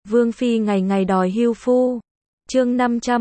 Vương Phi ngày ngày đòi hưu phu. Chương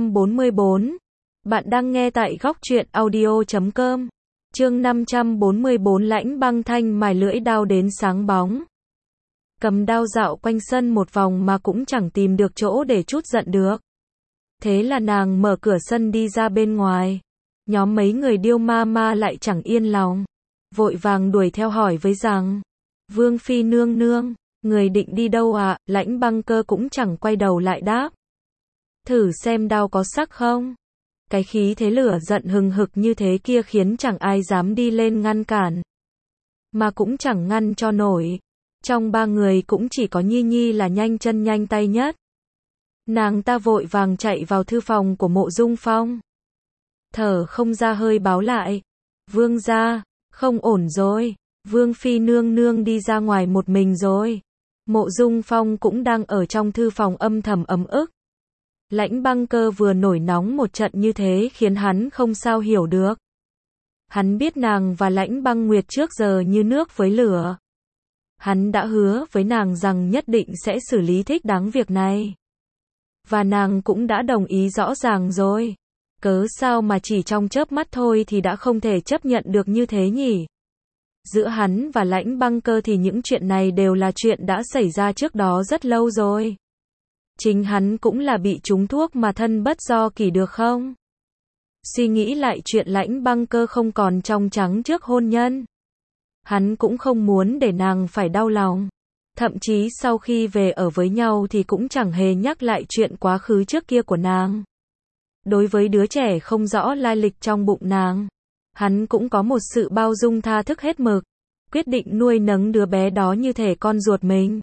544. Bạn đang nghe tại góc truyện audio.com. Chương 544 Lãnh Băng Thanh mài lưỡi đao đến sáng bóng. Cầm đao dạo quanh sân một vòng mà cũng chẳng tìm được chỗ để trút giận được. Thế là nàng mở cửa sân đi ra bên ngoài. Nhóm mấy người Điêu Ma Ma lại chẳng yên lòng. Vội vàng đuổi theo hỏi với rằng: Vương Phi nương nương, người định đi đâu ạ? Lãnh Băng Cơ cũng chẳng quay đầu lại đáp: Thử xem đao có sắc không? Cái khí thế lửa giận hừng hực như thế kia khiến chẳng ai dám đi lên ngăn cản. Mà cũng chẳng ngăn cho nổi. Trong ba người cũng chỉ có Nhi Nhi là nhanh chân nhanh tay nhất. Nàng ta vội vàng chạy vào thư phòng của Mộ Dung Phong. Thở không ra hơi báo lại: Vương gia, không ổn rồi, Vương Phi nương nương đi ra ngoài một mình rồi. Mộ Dung Phong cũng đang ở trong thư phòng âm thầm ấm ức. Lãnh Băng Cơ vừa nổi nóng một trận như thế khiến hắn không sao hiểu được. Hắn biết nàng và Lãnh Băng Nguyệt trước giờ như nước với lửa. Hắn đã hứa với nàng rằng nhất định sẽ xử lý thích đáng việc này. Và nàng cũng đã đồng ý rõ ràng rồi. Cớ sao mà chỉ trong chớp mắt thôi thì đã không thể chấp nhận được như thế nhỉ? Giữa hắn và Lãnh Băng Cơ thì những chuyện này đều là chuyện đã xảy ra trước đó rất lâu rồi. Chính hắn cũng là bị trúng thuốc mà thân bất do kỷ được không? Suy nghĩ lại chuyện Lãnh Băng Cơ không còn trong trắng trước hôn nhân. Hắn cũng không muốn để nàng phải đau lòng. Thậm chí sau khi về ở với nhau thì cũng chẳng hề nhắc lại chuyện quá khứ trước kia của nàng. Đối với đứa trẻ không rõ lai lịch trong bụng nàng, hắn cũng có một sự bao dung tha thức hết mực. Quyết định nuôi nấng đứa bé đó như thể con ruột mình.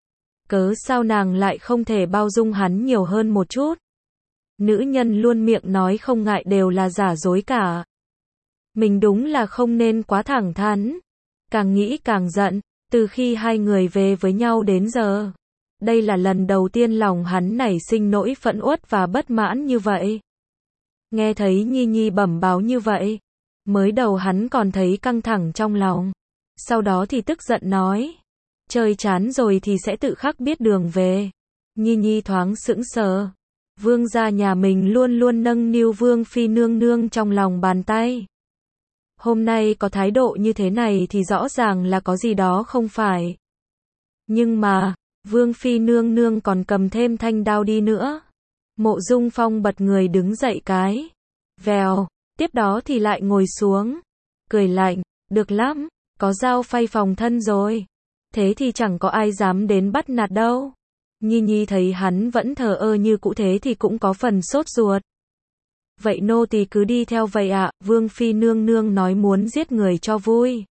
Cớ sao nàng lại không thể bao dung hắn nhiều hơn một chút? Nữ nhân luôn miệng nói không ngại đều là giả dối cả. Mình đúng là không nên quá thẳng thắn. Càng nghĩ càng giận, từ khi hai người về với nhau đến giờ. Đây là lần đầu tiên lòng hắn nảy sinh nỗi phẫn uất và bất mãn như vậy. Nghe thấy Nhi Nhi bẩm báo như vậy, mới đầu hắn còn thấy căng thẳng trong lòng. Sau đó thì tức giận nói: Trời chán rồi thì sẽ tự khắc biết đường về. Nhi Nhi thoáng sững sờ. Vương gia nhà mình luôn luôn nâng niu Vương Phi nương nương trong lòng bàn tay. Hôm nay có thái độ như thế này thì rõ ràng là có gì đó không phải. Nhưng mà, Vương Phi nương nương còn cầm thêm thanh đao đi nữa. Mộ Dung Phong bật người đứng dậy cái. Vèo, tiếp đó thì lại ngồi xuống. Cười lạnh: Được lắm, có dao phay phòng thân rồi. Thế thì chẳng có ai dám đến bắt nạt đâu. Nhi Nhi thấy hắn vẫn thờ ơ như cũ thế thì cũng có phần sốt ruột. Vậy nô tỳ cứ đi theo vậy ạ? Vương Phi nương nương nói muốn giết người cho vui.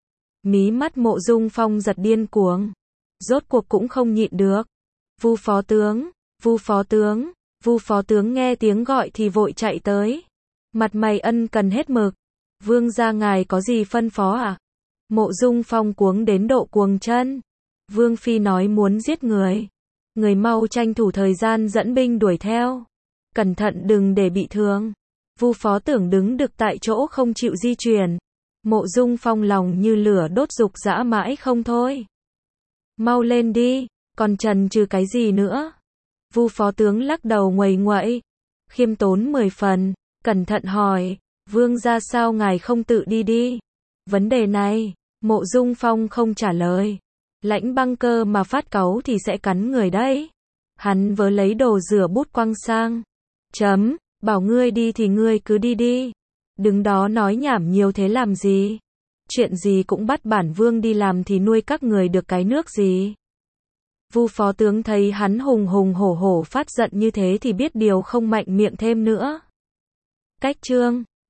Mí mắt Mộ Dung Phong giật điên cuồng. Rốt cuộc cũng không nhịn được. Vu phó tướng, Vu phó tướng, Vu phó tướng nghe tiếng gọi thì vội chạy tới. Mặt mày ân cần hết mực. Vương gia ngài có gì phân phó ạ? Mộ Dung Phong cuống đến độ cuồng chân. Vương Phi nói muốn giết người. Người mau tranh thủ thời gian dẫn binh đuổi theo. Cẩn thận đừng để bị thương. Vu phó tưởng đứng đực tại chỗ không chịu di chuyển. Mộ Dung Phong lòng như lửa đốt dục dã mãi không thôi. Mau lên đi, còn chần chừ cái gì nữa? Vu phó tướng lắc đầu nguầy nguậy, khiêm tốn 10 phần, cẩn thận hỏi: Vương gia sao ngài không tự đi đi? Vấn đề này, Mộ Dung Phong không trả lời. Lãnh Băng Cơ mà phát cáu thì sẽ cắn người đấy. Hắn vớ lấy đồ rửa bút quăng sang. Bảo ngươi đi thì ngươi cứ đi đi. Đứng đó nói nhảm nhiều thế làm gì? Chuyện gì cũng bắt bản vương đi làm thì nuôi các người được cái nước gì? Vu phó tướng thấy hắn hùng hùng hổ hổ phát giận như thế thì biết điều không mạnh miệng thêm nữa. Cách chương